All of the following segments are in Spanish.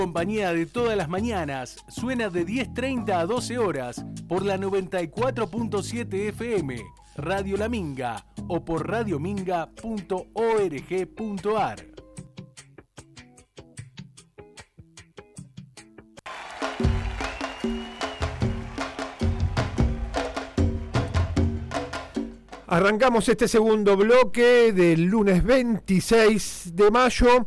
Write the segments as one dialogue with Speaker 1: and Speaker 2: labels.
Speaker 1: Compañía de todas las mañanas suena de 10:30 a 12 horas por la 94.7 FM, Radio La Minga o por radiominga.org.ar.
Speaker 2: Arrancamos este segundo bloque del lunes 26 de mayo.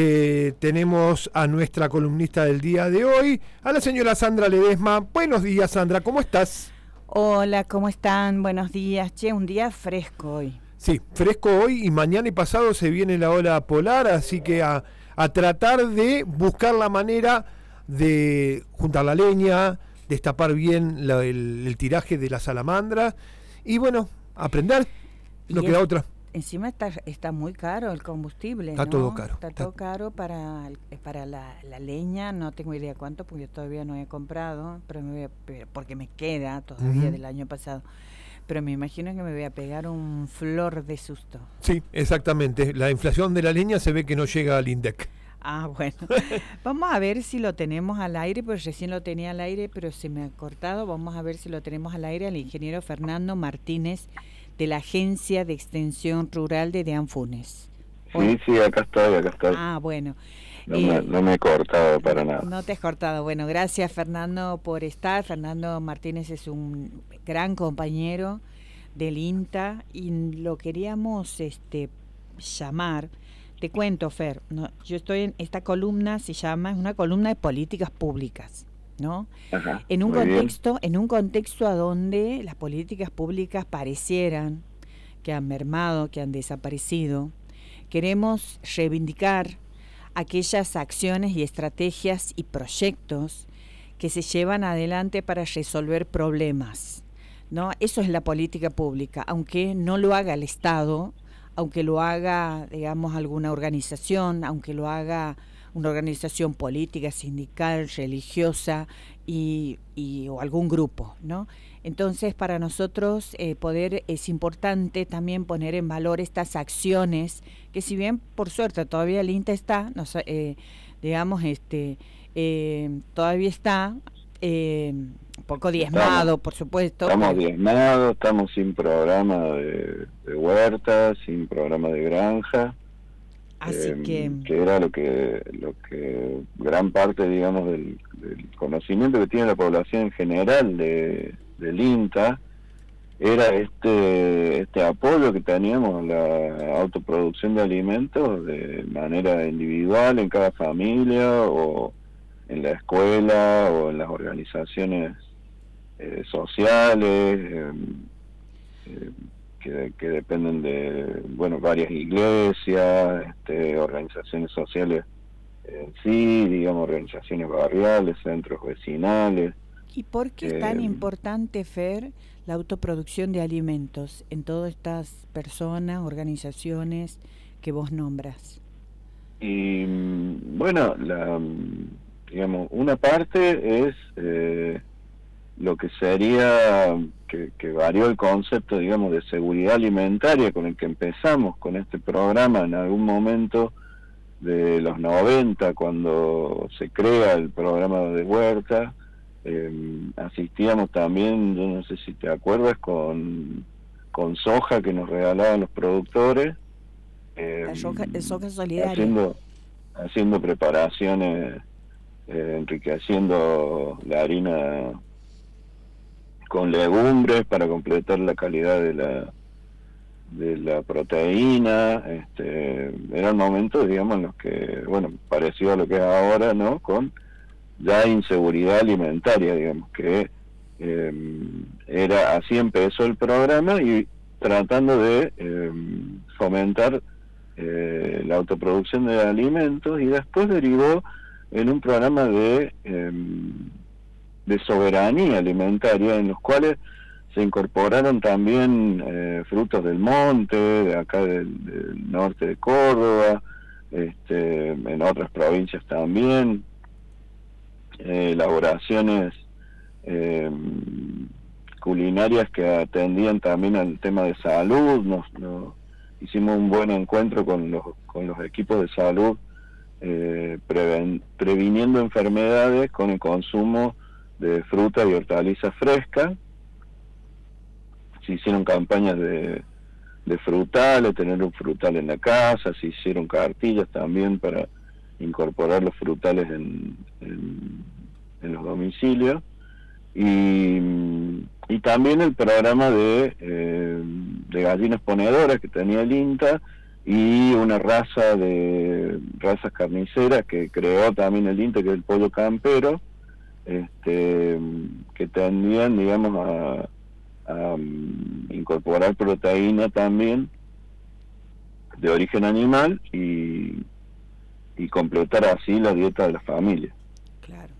Speaker 2: Tenemos a nuestra columnista del día de hoy, a la señora Sandra Ledesma. Buenos días, Sandra, ¿cómo estás?
Speaker 3: Hola, ¿cómo están? Buenos días. Che, un día fresco hoy.
Speaker 2: Sí, fresco hoy, y mañana y pasado se viene la ola polar, así que a tratar de buscar la manera de juntar la leña, destapar bien el tiraje de la salamandra y bueno, aprender, no queda otra.
Speaker 3: Encima está muy caro el combustible,
Speaker 2: está, ¿no? Todo caro.
Speaker 3: Está todo caro para la leña, no tengo idea cuánto, porque yo todavía no he comprado, pero porque me queda todavía del año pasado. Pero me imagino que me voy a pegar un flor de susto.
Speaker 2: Sí, exactamente. La inflación de la leña se ve que no llega al INDEC.
Speaker 3: Ah, bueno. Vamos a ver si lo tenemos al aire, porque recién lo tenía al aire, pero se me ha cortado. Vamos a ver si lo tenemos al aire al ingeniero Fernando Martínez, de la Agencia de Extensión Rural de Deanfunes.
Speaker 4: Sí, acá estoy.
Speaker 3: Ah, bueno.
Speaker 4: No me he cortado para nada.
Speaker 3: No te has cortado. Bueno, gracias, Fernando, por estar. Fernando Martínez es un gran compañero del INTA y lo queríamos llamar. Te cuento, Fer, ¿no? Yo estoy en esta columna, es una columna de políticas públicas, ¿no?
Speaker 4: Ajá,
Speaker 3: en un contexto a donde las políticas públicas parecieran que han mermado, que han desaparecido. Queremos reivindicar aquellas acciones y estrategias y proyectos que se llevan adelante para resolver problemas, ¿no? Eso es la política pública, aunque no lo haga el Estado, aunque lo haga, digamos, alguna organización, aunque lo haga una organización política, sindical, religiosa o algún grupo, ¿no? Entonces, para nosotros es importante también poner en valor estas acciones que, si bien por suerte todavía el INTA está, todavía está un poco diezmado, por supuesto.
Speaker 4: Estamos diezmados, estamos sin programa de huerta, sin programa de granja.
Speaker 3: Así que
Speaker 4: era lo que gran parte, digamos, del conocimiento que tiene la población en general del INTA era este apoyo que teníamos a la autoproducción de alimentos de manera individual en cada familia o en la escuela o en las organizaciones sociales que dependen de varias iglesias, organizaciones sociales en sí, digamos, organizaciones barriales, centros vecinales.
Speaker 3: ¿Y por qué es tan importante, Fer, la autoproducción de alimentos en todas estas personas, organizaciones que vos nombras?
Speaker 4: Y bueno, digamos, una parte es lo que sería que varió el concepto, digamos, de seguridad alimentaria con el que empezamos con este programa en algún momento de los 90, cuando se crea el programa de huerta. Asistíamos también, yo no sé si te acuerdas, con soja que nos regalaban los productores,
Speaker 3: la soja solidaria,
Speaker 4: haciendo preparaciones, enriqueciendo la harina con legumbres para completar la calidad de la proteína. Eran momentos, digamos, en los que, parecido a lo que es ahora, ¿no? Con ya inseguridad alimentaria, digamos, que así empezó el programa, y tratando de fomentar la autoproducción de alimentos, y después derivó en un programa de soberanía alimentaria, en los cuales se incorporaron también frutos del monte, de acá del norte de Córdoba, en otras provincias también, elaboraciones culinarias que atendían también al tema de salud. Hicimos un buen encuentro con los equipos de salud previniendo enfermedades con el consumo de fruta y hortalizas frescas. Se hicieron campañas de frutales, tener un frutal en la casa, se hicieron cartillas también para incorporar los frutales en los domicilios, y también el programa de gallinas ponedoras que tenía el INTA, y una razas carniceras que creó también el INTA, que es el pollo campero, que tendían, digamos, a incorporar proteína también de origen animal y completar así la dieta de la familia.
Speaker 3: Claro.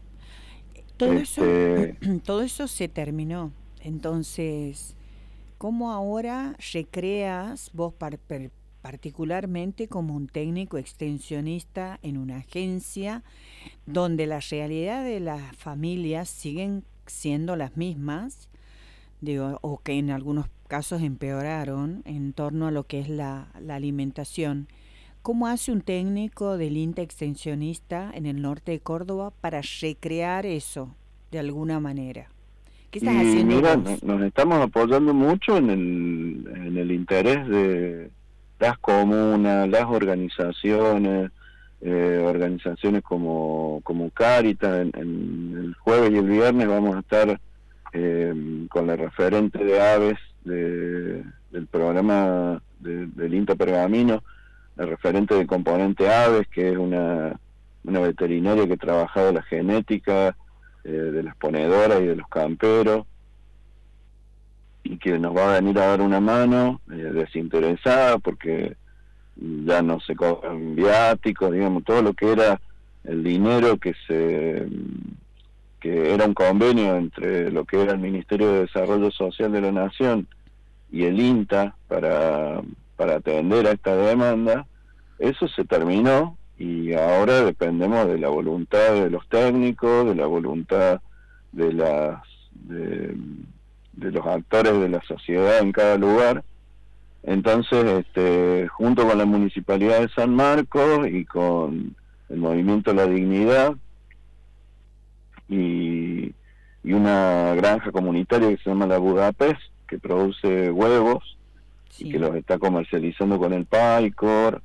Speaker 3: Todo eso se terminó. Entonces, ¿cómo ahora recreas vos particularmente como un técnico extensionista en una agencia donde la realidad de las familias siguen siendo las mismas, o que en algunos casos empeoraron en torno a lo que es la alimentación? ¿Cómo hace un técnico del INTA extensionista en el norte de Córdoba para recrear eso de alguna manera? ¿Qué estás haciendo
Speaker 4: mira,
Speaker 3: vos?
Speaker 4: Nos estamos apoyando mucho en el interés de las comunas, las organizaciones, organizaciones como Cáritas. En el jueves y el viernes vamos a estar con la referente de aves del programa del INTA Pergamino, la referente del componente aves, que es una veterinaria que ha trabajado la genética de las ponedoras y de los camperos, y que nos va a venir a dar una mano desinteresada, porque ya no se cobran viáticos, digamos, todo lo que era el dinero que era un convenio entre lo que era el Ministerio de Desarrollo Social de la Nación y el INTA para atender a esta demanda. Eso se terminó, y ahora dependemos de la voluntad de los técnicos, de la voluntad de los actores de la sociedad en cada lugar. Entonces, junto con la Municipalidad de San Marcos y con el Movimiento La Dignidad y una granja comunitaria que se llama La Budapest, que produce huevos, sí, y que los está comercializando con el PAICOR.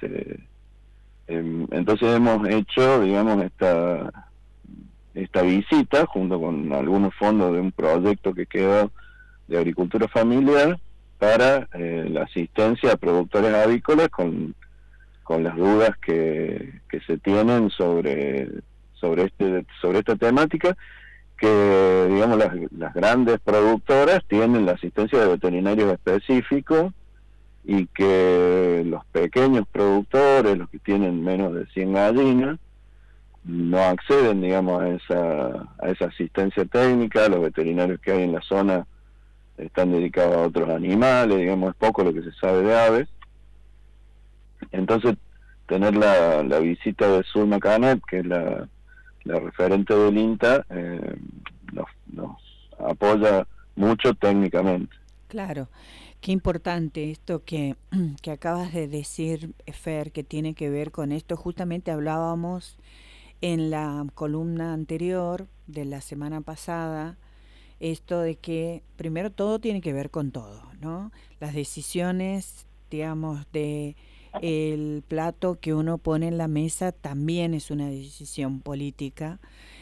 Speaker 4: Entonces hemos hecho, digamos, esta visita junto con algunos fondos de un proyecto que quedó de agricultura familiar para la asistencia a productores avícolas con las dudas que se tienen sobre esta temática, que, digamos, las grandes productoras tienen la asistencia de veterinarios específicos, y que los pequeños productores, los que tienen menos de 100 gallinas, no acceden, digamos, a esa asistencia técnica. Los veterinarios que hay en la zona están dedicados a otros animales, digamos, es poco lo que se sabe de aves. Entonces, tener la visita de Zulma Canet, que es la referente del INTA, nos apoya mucho técnicamente.
Speaker 3: Claro, qué importante esto que acabas de decir, Fer, que tiene que ver con esto. Justamente hablábamos en la columna anterior de la semana pasada, esto de que primero todo tiene que ver con todo, ¿no? Las decisiones, digamos, de el plato que uno pone en la mesa también es una decisión política,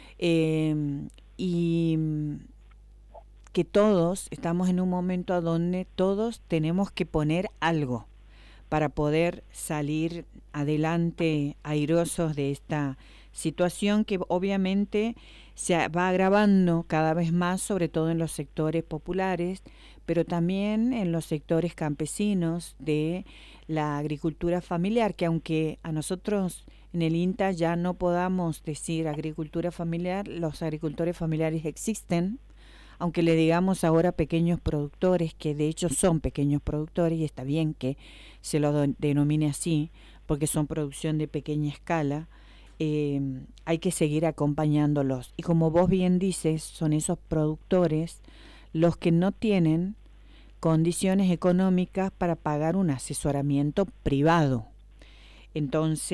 Speaker 3: y que todos estamos en un momento a donde todos tenemos que poner algo para poder salir adelante airosos de esta situación que obviamente se va agravando cada vez más, sobre todo en los sectores populares, pero también en los sectores campesinos de la agricultura familiar, que aunque a nosotros en el INTA ya no podamos decir agricultura familiar, los agricultores familiares existen, aunque le digamos ahora pequeños productores, que de hecho son pequeños productores, y está bien que se lo denomine así, porque son producción de pequeña escala. Hay que seguir acompañándolos. Y como vos bien dices, son esos productores los que no tienen condiciones económicas para pagar un asesoramiento privado. Entonces,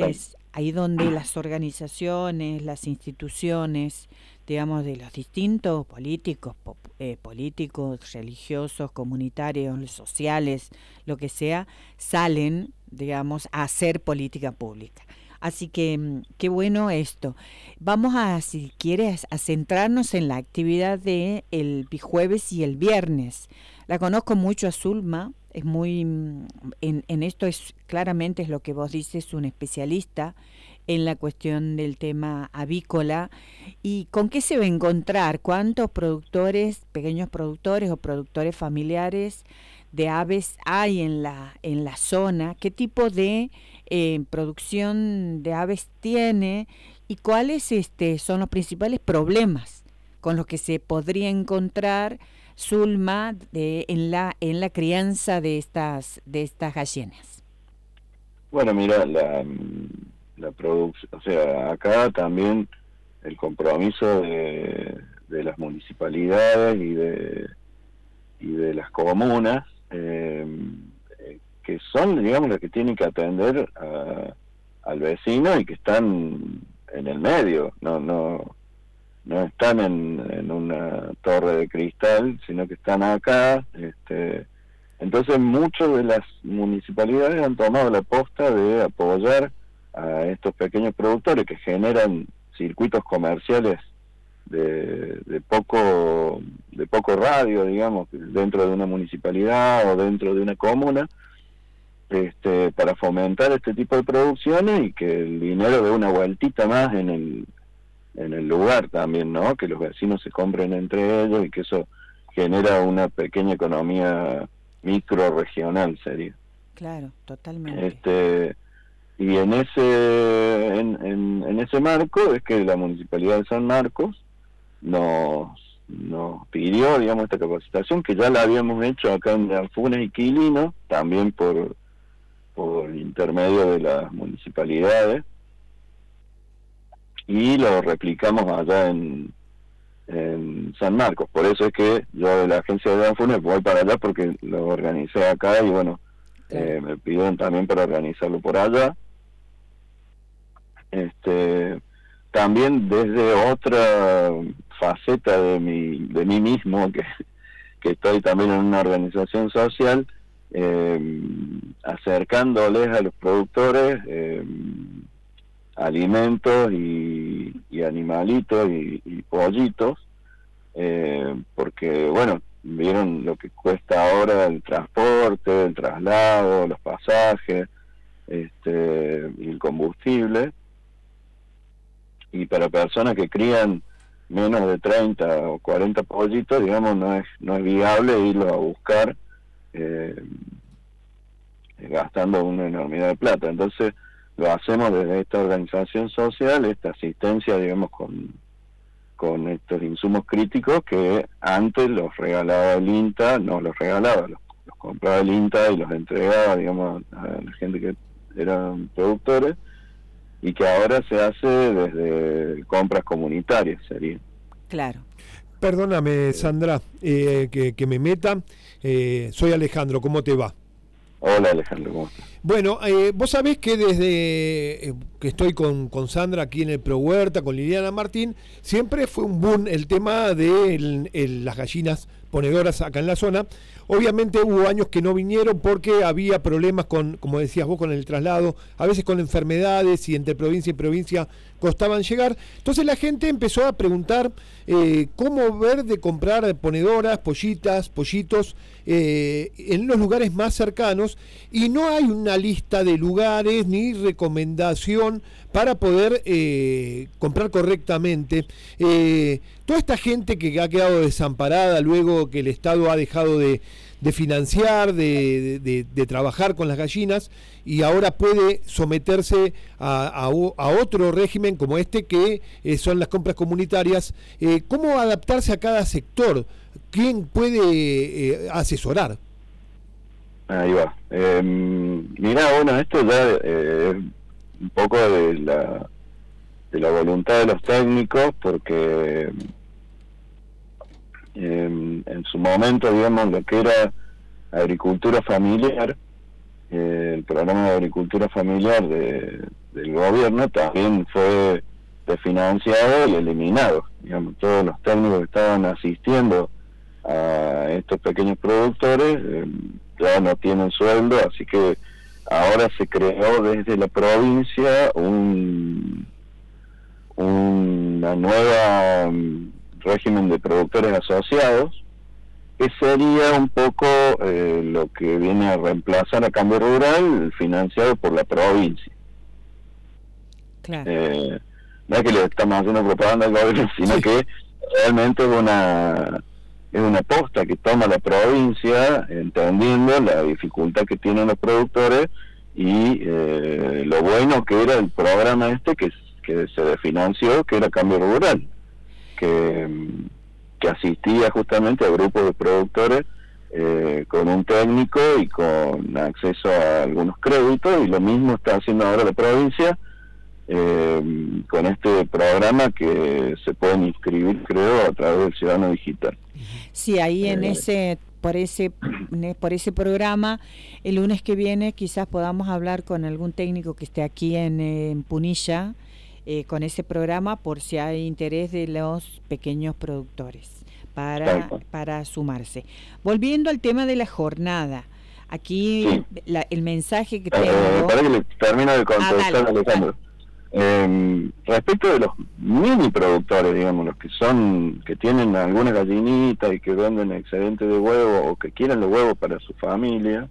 Speaker 3: ahí donde las organizaciones, las instituciones, digamos, de los distintos políticos, religiosos, comunitarios, sociales, lo que sea, salen, digamos, a hacer política pública. Así que qué bueno esto. Vamos a, si quieres, a centrarnos en la actividad de el jueves y el viernes. La conozco mucho a Zulma, es muy en esto es claramente es lo que vos dices, un especialista en la cuestión del tema avícola. ¿Y con qué se va a encontrar? ¿Cuántos productores, pequeños productores o productores familiares de aves hay en la zona? ¿Qué tipo de producción de aves tiene? ¿Y cuáles son los principales problemas con los que se podría encontrar Zulma en la crianza de estas gallinas?
Speaker 4: Bueno, mira, la producción, o sea, acá también el compromiso de las municipalidades y de las comunas, que son, digamos, las que tienen que atender al vecino y que están en el medio, no están en una torre de cristal, sino que están acá. Entonces muchas de las municipalidades han tomado la posta de apoyar a estos pequeños productores que generan circuitos comerciales de poco radio, digamos, dentro de una municipalidad o dentro de una comuna, para fomentar este tipo de producciones y que el dinero dé una vueltita más en el lugar también, ¿no? Que los vecinos se compren entre ellos y que eso genera una pequeña economía micro-regional, sería.
Speaker 3: Claro, totalmente.
Speaker 4: Y en ese marco es que la Municipalidad de San Marcos nos pidió, digamos, esta capacitación, que ya la habíamos hecho acá en Anfunes y Quilino, también por intermedio de las municipalidades, y lo replicamos allá en San Marcos. Por eso es que yo de la agencia de Anfunes voy para allá, porque lo organicé acá y bueno, me pidieron también para organizarlo por allá. También desde otra faceta de mí mismo, que estoy también en una organización social, acercándoles a los productores alimentos y animalitos y pollitos, porque bueno, vieron lo que cuesta ahora el transporte, el traslado, los pasajes, y el combustible, y para personas que crían menos de 30 o 40 pollitos, digamos, no es viable irlos a buscar gastando una enormidad de plata. Entonces lo hacemos desde esta organización social, esta asistencia, digamos, con estos insumos críticos que antes los regalaba el INTA, no los regalaba, los compraba el INTA y los entregaba, digamos, a la gente que eran productores, y que ahora se hace desde compras comunitarias, sería.
Speaker 3: Claro.
Speaker 2: Perdóname, Sandra, que me meta. Soy Alejandro, ¿cómo te va?
Speaker 4: Hola, Alejandro, ¿cómo estás?
Speaker 2: Bueno, vos sabés que desde que estoy con Sandra aquí en el Pro Huerta, con Liliana Martín, siempre fue un boom el tema de las gallinas ponedoras acá en la zona. Obviamente hubo años que no vinieron porque había problemas como decías vos, con el traslado, a veces con enfermedades, y entre provincia y provincia costaban llegar. Entonces la gente empezó a preguntar cómo ver de comprar ponedoras, pollitos en los lugares más cercanos, y no hay una lista de lugares ni recomendación para poder comprar correctamente. Toda esta gente que ha quedado desamparada luego que el Estado ha dejado de financiar, de trabajar con las gallinas, y ahora puede someterse a otro régimen como este, que son las compras comunitarias. ¿Cómo adaptarse a cada sector? ¿Quién puede asesorar?
Speaker 4: Ahí va. Mirá, bueno, esto ya es un poco de la voluntad de los técnicos, porque en su momento, digamos, lo que era agricultura familiar, el programa de agricultura familiar del gobierno también fue desfinanciado y eliminado. Digamos, todos los técnicos que estaban asistiendo a estos pequeños productores ya no tienen sueldo, así que ahora se creó desde la provincia una nueva régimen de productores asociados, que sería un poco lo que viene a reemplazar a Cambio Rural, financiado por la provincia.
Speaker 3: Claro.
Speaker 4: No es que le estamos haciendo propaganda al gobierno, sino
Speaker 3: Sí.
Speaker 4: que realmente es una aposta que toma la provincia, entendiendo la dificultad que tienen los productores y lo bueno que era el programa que se desfinanció, que era Cambio Rural, que asistía justamente a grupos de productores con un técnico y con acceso a algunos créditos, y lo mismo está haciendo ahora la provincia con este programa que se pueden inscribir, creo, a través del Ciudadano Digital.
Speaker 3: Sí, ahí por ese programa, el lunes que viene quizás podamos hablar con algún técnico que esté aquí en Punilla, con ese programa, por si hay interés de los pequeños productores para sumarse. Volviendo al tema de la jornada, aquí
Speaker 4: Sí.
Speaker 3: el mensaje que tengo...
Speaker 4: Para que le termino de contestar,
Speaker 3: dale,
Speaker 4: Alejandro. Respecto de los mini productores, digamos, los que tienen algunas gallinitas y que venden excedente de huevo o que quieren los huevos para su familia,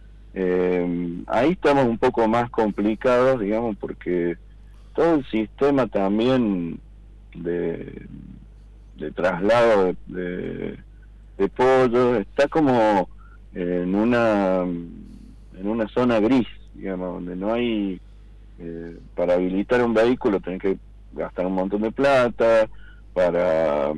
Speaker 4: ahí estamos un poco más complicados, digamos, porque todo el sistema también de traslado de pollo está como en una zona gris, digamos, donde no hay para habilitar un vehículo tenés que gastar un montón de plata, para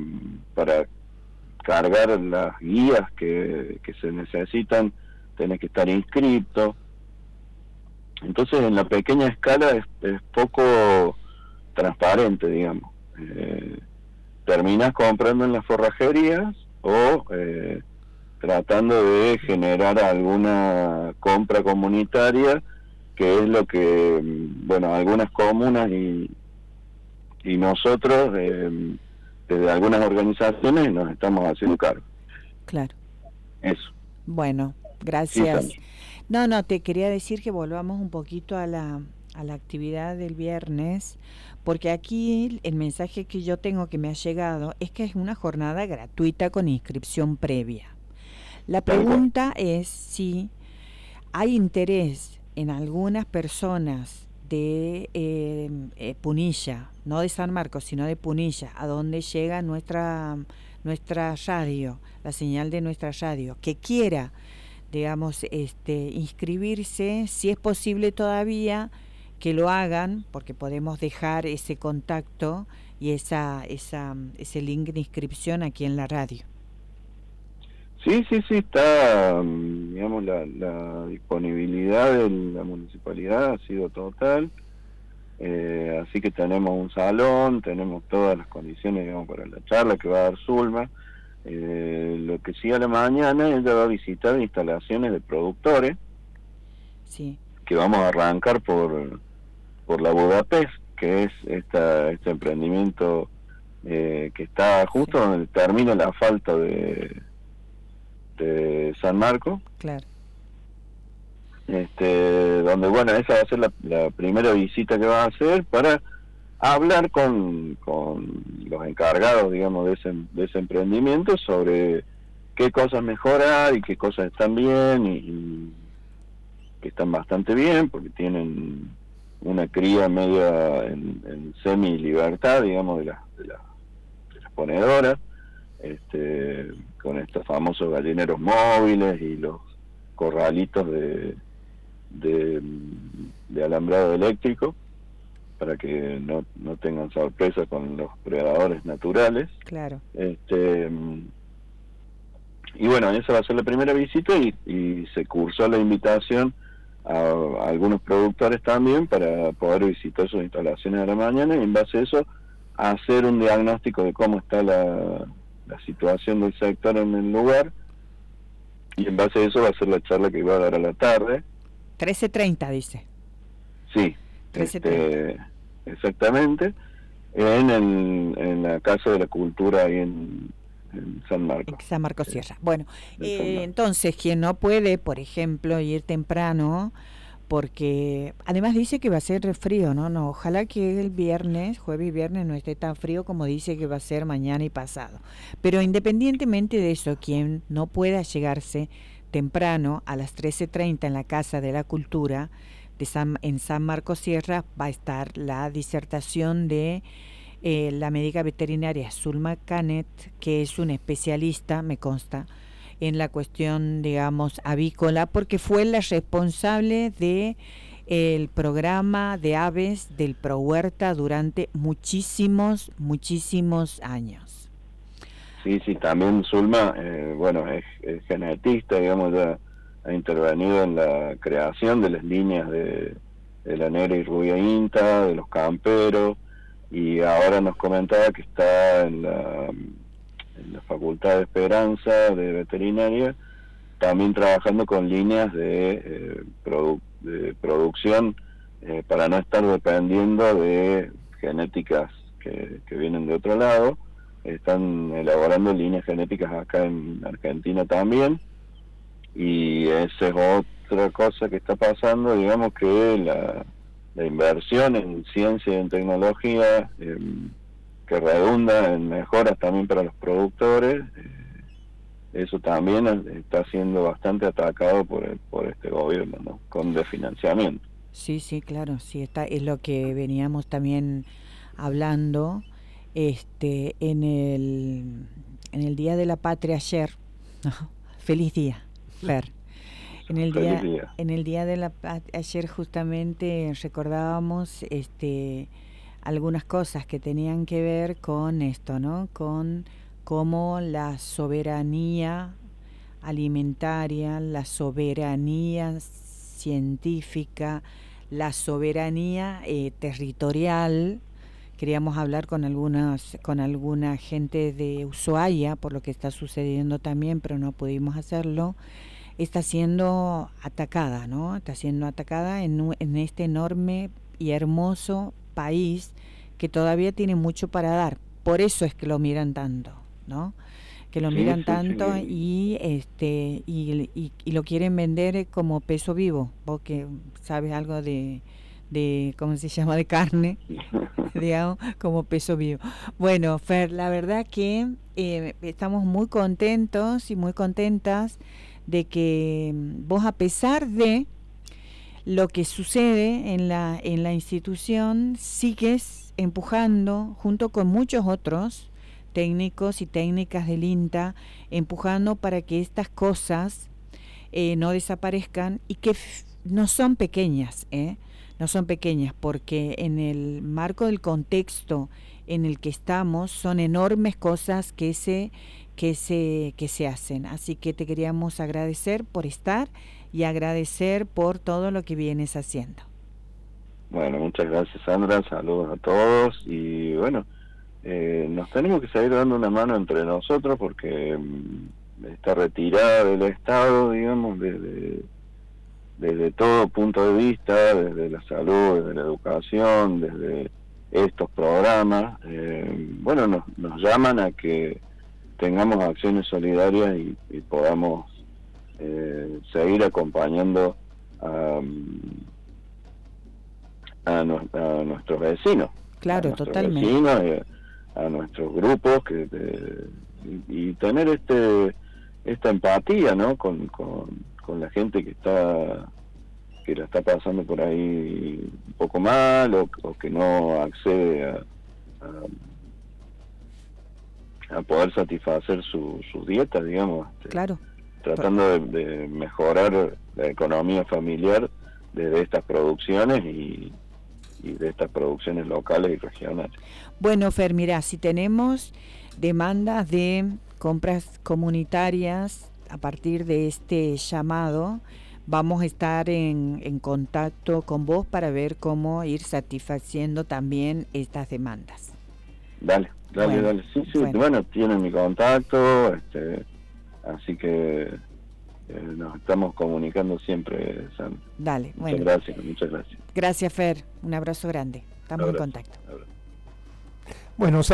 Speaker 4: cargar las guías que se necesitan tenés que estar inscrito. Entonces en la pequeña escala es poco transparente, digamos. Terminás comprando en las forrajerías o tratando de generar alguna compra comunitaria, que es lo que, bueno, algunas comunas y nosotros, desde algunas organizaciones, nos estamos haciendo cargo.
Speaker 3: Claro.
Speaker 4: Eso.
Speaker 3: Bueno, gracias.
Speaker 4: Sí,
Speaker 3: No, te quería decir que volvamos un poquito a la actividad del viernes, porque aquí el mensaje que yo tengo que me ha llegado es que es una jornada gratuita con inscripción previa. La pregunta es si hay interés en algunas personas de Punilla, no de San Marcos, sino de Punilla, a donde llega nuestra radio, la señal de nuestra radio, que quiera, digamos, inscribirse, si es posible todavía, que lo hagan, porque podemos dejar ese contacto y ese link de inscripción aquí en la radio.
Speaker 4: Sí, está, digamos, la disponibilidad de la municipalidad ha sido total, así que tenemos un salón, tenemos todas las condiciones, digamos, para la charla que va a dar Zulma. Lo que sí, a la mañana ella va a visitar instalaciones de productores,
Speaker 3: sí,
Speaker 4: que vamos a arrancar por la Budapest, que es este emprendimiento que está justo donde termina el asfalto de San Marcos.
Speaker 3: Claro.
Speaker 4: Donde, bueno, esa va a ser la primera visita que va a hacer para hablar con los encargados, digamos, de ese emprendimiento, sobre qué cosas mejorar y qué cosas están bien y que están bastante bien, porque tienen una cría media en semi-libertad, digamos, de las ponedoras, con estos famosos gallineros móviles y los corralitos de alambrado eléctrico, para que no tengan sorpresa con los predadores naturales.
Speaker 3: Claro.
Speaker 4: Y bueno, esa va a ser la primera visita y se cursó la invitación a algunos productores también para poder visitar sus instalaciones a la mañana, y en base a eso hacer un diagnóstico de cómo está la situación del sector en el lugar, y en base a eso va a ser la charla que iba a dar a la tarde,
Speaker 3: 13:30 dice.
Speaker 4: Sí,
Speaker 3: 13:30.
Speaker 4: Exactamente, en la Casa de la Cultura ahí en San Marcos.
Speaker 3: En San Marcos Sierra. Bueno,
Speaker 4: en San Marcos.
Speaker 3: entonces, quien no puede, por ejemplo, ir temprano, porque además dice que va a ser frío, ¿no? No, ojalá que el viernes, jueves y viernes, no esté tan frío como dice que va a ser mañana y pasado. Pero independientemente de eso, quien no pueda llegarse temprano a las 13:30 en la Casa de la Cultura en San Marcos Sierra, va a estar la disertación de la médica veterinaria Zulma Canet, que es una especialista, me consta, en la cuestión, digamos, avícola, porque fue la responsable de el programa de aves del ProHuerta durante muchísimos años.
Speaker 4: Sí, también Zulma, bueno, es genetista, digamos, ya ha intervenido en la creación de las líneas de la negra y rubia INTA, de los camperos, y ahora nos comentaba que está en la Facultad de Esperanza de Veterinaria, también trabajando con líneas de producción para no estar dependiendo de genéticas que vienen de otro lado. Están elaborando líneas genéticas acá en Argentina también, y esa es otra cosa que está pasando, digamos que la inversión en ciencia y en tecnología, que redunda en mejoras también para los productores, eso también está siendo bastante atacado por este gobierno, ¿no? Con desfinanciamiento.
Speaker 3: Sí, claro, sí, es lo que veníamos también hablando en el Día de la Patria ayer. Feliz día, Fer. En el día de la ayer justamente recordábamos algunas cosas que tenían que ver con esto, ¿no? Con cómo la soberanía alimentaria, la soberanía científica, la soberanía territorial. Queríamos hablar con alguna gente de Ushuaia por lo que está sucediendo también, pero no pudimos hacerlo. Está siendo atacada, ¿no? Está siendo atacada en este enorme y hermoso país que todavía tiene mucho para dar. Por eso es que lo miran tanto, ¿no? Que lo miran tanto. Y lo quieren vender como peso vivo. Vos que sabes algo de ¿cómo se llama? De carne, digamos, como peso vivo. Bueno, Fer, la verdad que estamos muy contentos y muy contentas de que vos, a pesar de lo que sucede en la institución, sigues empujando junto con muchos otros técnicos y técnicas del INTA, empujando para que estas cosas no desaparezcan, y que no son pequeñas, no son pequeñas, porque en el marco del contexto en el que estamos son enormes cosas que se hacen. Así que te queríamos agradecer por estar y agradecer por todo lo que vienes haciendo.
Speaker 4: Bueno, muchas gracias, Sandra, saludos a todos, y bueno, nos tenemos que seguir dando una mano entre nosotros, porque esta retirada del Estado, digamos, desde todo punto de vista, desde la salud, desde la educación, desde estos programas, bueno, nos llaman a que tengamos acciones solidarias y podamos seguir acompañando a nuestros vecinos.
Speaker 3: Claro,
Speaker 4: a
Speaker 3: totalmente.
Speaker 4: Vecinos, a nuestros grupos, y tener esta empatía, ¿no? Con la gente que la está pasando por ahí un poco mal, o que no accede a poder satisfacer sus dietas, digamos.
Speaker 3: Claro.
Speaker 4: Tratando de mejorar la economía familiar desde estas producciones y de estas producciones locales y regionales.
Speaker 3: Bueno, Fer, mira, si tenemos demandas de compras comunitarias a partir de este llamado, vamos a estar en contacto con vos para ver cómo ir satisfaciendo también estas demandas.
Speaker 4: Dale. Sí, bueno, tienen mi contacto, así que nos estamos comunicando siempre, Sandra.
Speaker 3: Dale, bueno.
Speaker 4: Muchas gracias.
Speaker 3: Gracias, Fer. Un abrazo grande. Estamos en
Speaker 4: Abrazo.
Speaker 3: contacto.
Speaker 2: Bueno,